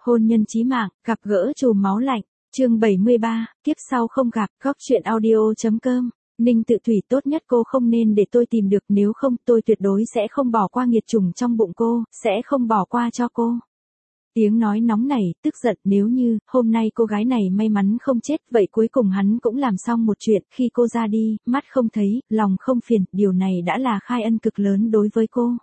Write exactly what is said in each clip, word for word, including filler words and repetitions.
Hôn nhân chí mạng, gặp gỡ chùm máu lạnh, chương bảy mươi ba, kiếp sau không gặp, góc truyện audio.com. Ninh Tự Thủy, tốt nhất cô không nên để tôi tìm được, nếu không tôi tuyệt đối sẽ không bỏ qua nghiệt chủng trong bụng cô, sẽ không bỏ qua cho cô. Tiếng nói nóng này, tức giận, nếu như, hôm nay cô gái này may mắn không chết, vậy cuối cùng hắn cũng làm xong một chuyện, khi cô ra đi, mắt không thấy, lòng không phiền, điều này đã là khai ân cực lớn đối với cô.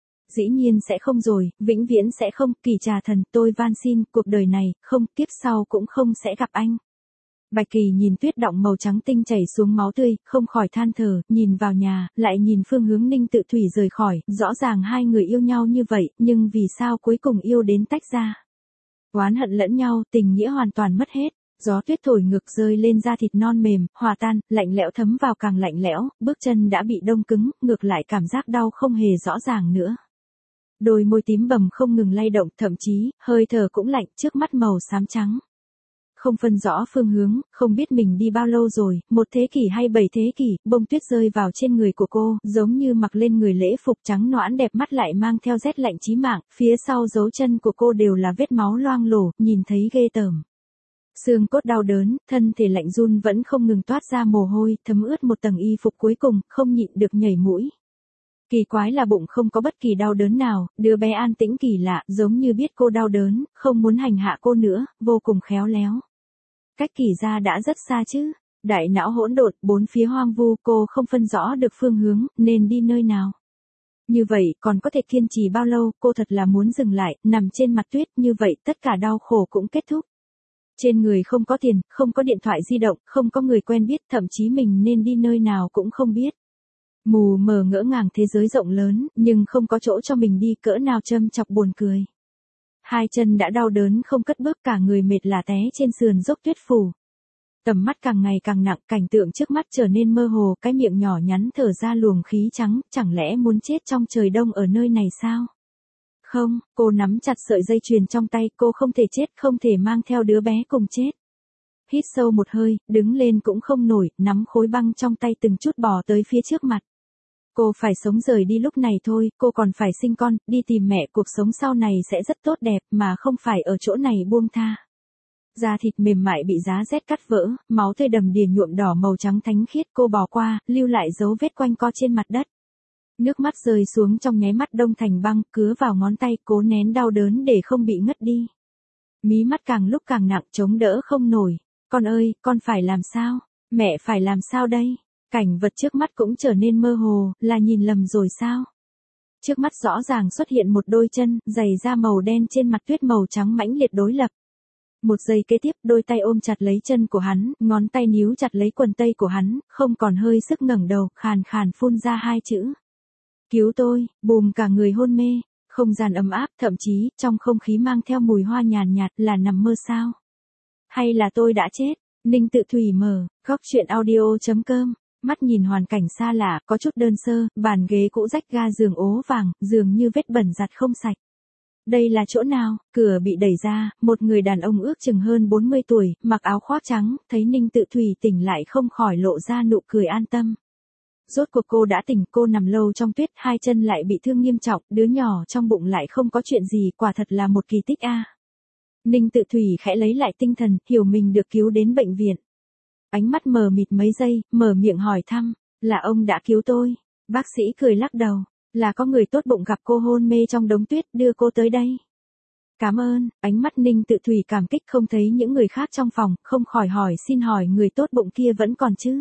Dĩ nhiên sẽ không rồi, vĩnh viễn sẽ không, Kỳ Trà Thần, tôi van xin, cuộc đời này, không, kiếp sau cũng không sẽ gặp anh. Bạch Kỳ nhìn tuyết đọng màu trắng tinh chảy xuống máu tươi, không khỏi than thở, nhìn vào nhà, lại nhìn phương hướng Ninh Tự Thủy rời khỏi, rõ ràng hai người yêu nhau như vậy, nhưng vì sao cuối cùng yêu đến tách ra. Oán hận lẫn nhau, tình nghĩa hoàn toàn mất hết, gió tuyết thổi ngược rơi lên da thịt non mềm, hòa tan, lạnh lẽo thấm vào càng lạnh lẽo, bước chân đã bị đông cứng, ngược lại cảm giác đau không hề rõ ràng nữa. Đôi môi tím bầm không ngừng lay động, thậm chí, hơi thở cũng lạnh, trước mắt màu xám trắng. Không phân rõ phương hướng, không biết mình đi bao lâu rồi, một thế kỷ hay bảy thế kỷ, bông tuyết rơi vào trên người của cô, giống như mặc lên người lễ phục trắng nõn đẹp mắt lại mang theo rét lạnh chí mạng, phía sau dấu chân của cô đều là vết máu loang lổ, nhìn thấy ghê tởm. Xương cốt đau đớn, thân thể lạnh run vẫn không ngừng toát ra mồ hôi, thấm ướt một tầng y phục cuối cùng, không nhịn được nhảy mũi. Kỳ quái là bụng không có bất kỳ đau đớn nào, đứa bé an tĩnh kỳ lạ, giống như biết cô đau đớn, không muốn hành hạ cô nữa, vô cùng khéo léo. Cách Kỳ ra đã rất xa chứ, đại não hỗn độn, bốn phía hoang vu, cô không phân rõ được phương hướng, nên đi nơi nào. Như vậy, còn có thể kiên trì bao lâu, cô thật là muốn dừng lại, nằm trên mặt tuyết, như vậy tất cả đau khổ cũng kết thúc. Trên người không có tiền, không có điện thoại di động, không có người quen biết, thậm chí mình nên đi nơi nào cũng không biết. Mù mờ ngỡ ngàng thế giới rộng lớn, nhưng không có chỗ cho mình đi, cỡ nào châm chọc buồn cười. Hai chân đã đau đớn không cất bước, cả người mệt lả té trên sườn dốc tuyết phủ. Tầm mắt càng ngày càng nặng, cảnh tượng trước mắt trở nên mơ hồ, cái miệng nhỏ nhắn thở ra luồng khí trắng, chẳng lẽ muốn chết trong trời đông ở nơi này sao? Không, cô nắm chặt sợi dây chuyền trong tay, cô không thể chết, không thể mang theo đứa bé cùng chết. Hít sâu một hơi, đứng lên cũng không nổi, nắm khối băng trong tay từng chút bò tới phía trước mặt. Cô phải sống rời đi lúc này thôi, cô còn phải sinh con, đi tìm mẹ, cuộc sống sau này sẽ rất tốt đẹp, mà không phải ở chỗ này buông tha. Da thịt mềm mại bị giá rét cắt vỡ, máu tươi đầm đìa nhuộm đỏ màu trắng thánh khiết, cô bỏ qua, lưu lại dấu vết quanh co trên mặt đất. Nước mắt rơi xuống trong nháy mắt đông thành băng, cứa vào ngón tay, cố nén đau đớn để không bị ngất đi. Mí mắt càng lúc càng nặng, chống đỡ không nổi. Con ơi, con phải làm sao? Mẹ phải làm sao đây? Cảnh vật trước mắt cũng trở nên mơ hồ, là nhìn lầm rồi sao? Trước mắt rõ ràng xuất hiện một đôi chân, giày da màu đen trên mặt tuyết màu trắng mãnh liệt đối lập. Một giây kế tiếp, đôi tay ôm chặt lấy chân của hắn, ngón tay níu chặt lấy quần tây của hắn, không còn hơi sức ngẩng đầu, khàn khàn phun ra hai chữ. Cứu tôi, bùm cả người hôn mê, không gian ấm áp, thậm chí, trong không khí mang theo mùi hoa nhàn nhạt, là nằm mơ sao? Hay là tôi đã chết? Ninh Tự Thủy mở, góc truyện audio.com. Mắt nhìn hoàn cảnh xa lạ, có chút đơn sơ, bàn ghế cũ rách ga, giường ố vàng, dường như vết bẩn giặt không sạch. Đây là chỗ nào? Cửa bị đẩy ra, một người đàn ông ước chừng hơn bốn mươi tuổi, mặc áo khoác trắng, thấy Ninh Tự Thủy tỉnh lại không khỏi lộ ra nụ cười an tâm. Rốt cuộc cô đã tỉnh, cô nằm lâu trong tuyết, hai chân lại bị thương nghiêm trọng, đứa nhỏ trong bụng lại không có chuyện gì, quả thật là một kỳ tích a. Ninh Tự Thủy khẽ lấy lại tinh thần, hiểu mình được cứu đến bệnh viện. Ánh mắt mờ mịt mấy giây, mở miệng hỏi thăm, là ông đã cứu tôi. Bác sĩ cười lắc đầu, là có người tốt bụng gặp cô hôn mê trong đống tuyết, đưa cô tới đây. Cảm ơn, ánh mắt Ninh Tự Thủy cảm kích, không thấy những người khác trong phòng, không khỏi hỏi xin hỏi người tốt bụng kia vẫn còn chứ.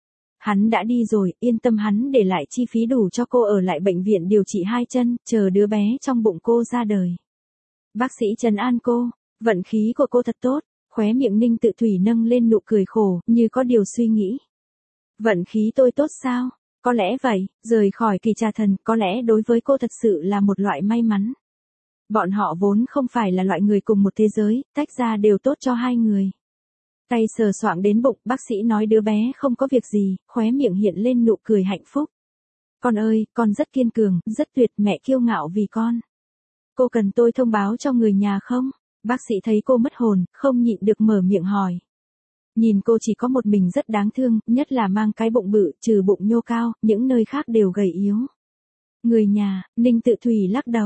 Hắn đã đi rồi, yên tâm, hắn để lại chi phí đủ cho cô ở lại bệnh viện điều trị hai chân, chờ đứa bé trong bụng cô ra đời. Bác sĩ trấn an cô, vận khí của cô thật tốt. Khóe miệng Ninh Tự Thủy nâng lên nụ cười khổ, như có điều suy nghĩ. Vận khí tôi tốt sao? Có lẽ vậy, rời khỏi Kỳ Trà Thần, có lẽ đối với cô thật sự là một loại may mắn. Bọn họ vốn không phải là loại người cùng một thế giới, tách ra đều tốt cho hai người. Tay sờ soạng đến bụng, bác sĩ nói đứa bé không có việc gì, khóe miệng hiện lên nụ cười hạnh phúc. Con ơi, con rất kiên cường, rất tuyệt, mẹ kiêu ngạo vì con. Cô cần tôi thông báo cho người nhà không? Bác sĩ thấy cô mất hồn, không nhịn được mở miệng hỏi. Nhìn cô chỉ có một mình rất đáng thương, nhất là mang cái bụng bự, trừ bụng nhô cao, những nơi khác đều gầy yếu. Người nhà, Ninh Tự Thủy lắc đầu.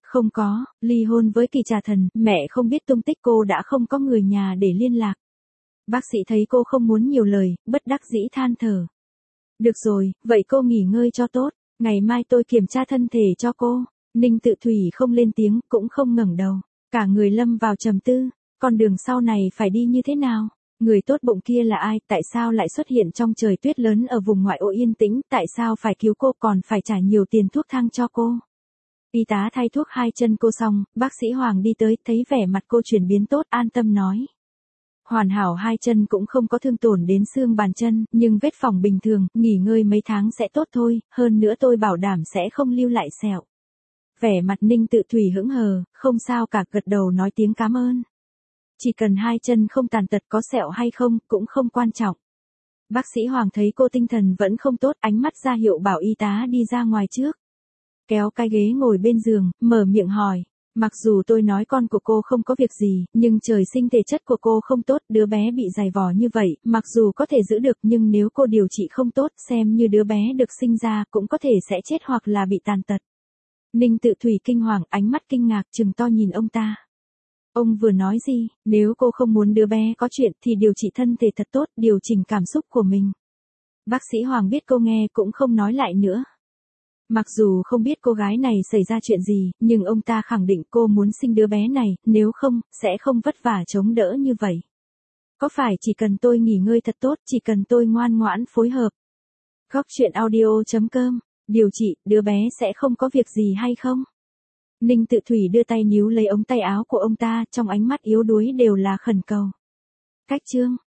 Không có, ly hôn với Kỳ Trà Thần, mẹ không biết tung tích cô đã không có người nhà để liên lạc. Bác sĩ thấy cô không muốn nhiều lời, bất đắc dĩ than thở. Được rồi, vậy cô nghỉ ngơi cho tốt, ngày mai tôi kiểm tra thân thể cho cô. Ninh Tự Thủy không lên tiếng, cũng không ngẩng đầu. Cả người lâm vào trầm tư, con đường sau này phải đi như thế nào? Người tốt bụng kia là ai, tại sao lại xuất hiện trong trời tuyết lớn ở vùng ngoại ô yên tĩnh, tại sao phải cứu cô còn phải trả nhiều tiền thuốc thang cho cô? Y tá thay thuốc hai chân cô xong, bác sĩ Hoàng đi tới, thấy vẻ mặt cô chuyển biến tốt, an tâm nói. Hoàn hảo, hai chân cũng không có thương tổn đến xương bàn chân, nhưng vết phỏng bình thường, nghỉ ngơi mấy tháng sẽ tốt thôi, hơn nữa tôi bảo đảm sẽ không lưu lại sẹo. Vẻ mặt Ninh Tự Thủy hững hờ, không sao cả, gật đầu nói tiếng cảm ơn. Chỉ cần hai chân không tàn tật, có sẹo hay không, cũng không quan trọng. Bác sĩ Hoàng thấy cô tinh thần vẫn không tốt, ánh mắt ra hiệu bảo y tá đi ra ngoài trước. Kéo cái ghế ngồi bên giường, mở miệng hỏi. Mặc dù tôi nói con của cô không có việc gì, nhưng trời sinh thể chất của cô không tốt, đứa bé bị dày vò như vậy, mặc dù có thể giữ được nhưng nếu cô điều trị không tốt, xem như đứa bé được sinh ra cũng có thể sẽ chết hoặc là bị tàn tật. Ninh Tự Thủy kinh hoàng, ánh mắt kinh ngạc trừng to nhìn ông ta. Ông vừa nói gì, nếu cô không muốn đứa bé có chuyện thì điều trị thân thể thật tốt, điều chỉnh cảm xúc của mình. Bác sĩ Hoàng biết cô nghe cũng không nói lại nữa. Mặc dù không biết cô gái này xảy ra chuyện gì, nhưng ông ta khẳng định cô muốn sinh đứa bé này, nếu không, sẽ không vất vả chống đỡ như vậy. Có phải chỉ cần tôi nghỉ ngơi thật tốt, chỉ cần tôi ngoan ngoãn phối hợp. Góc truyện audio chấm com, điều trị, đứa bé sẽ không có việc gì hay không? Ninh Tự Thủy đưa tay níu lấy ống tay áo của ông ta, trong ánh mắt yếu đuối đều là khẩn cầu. Cách chương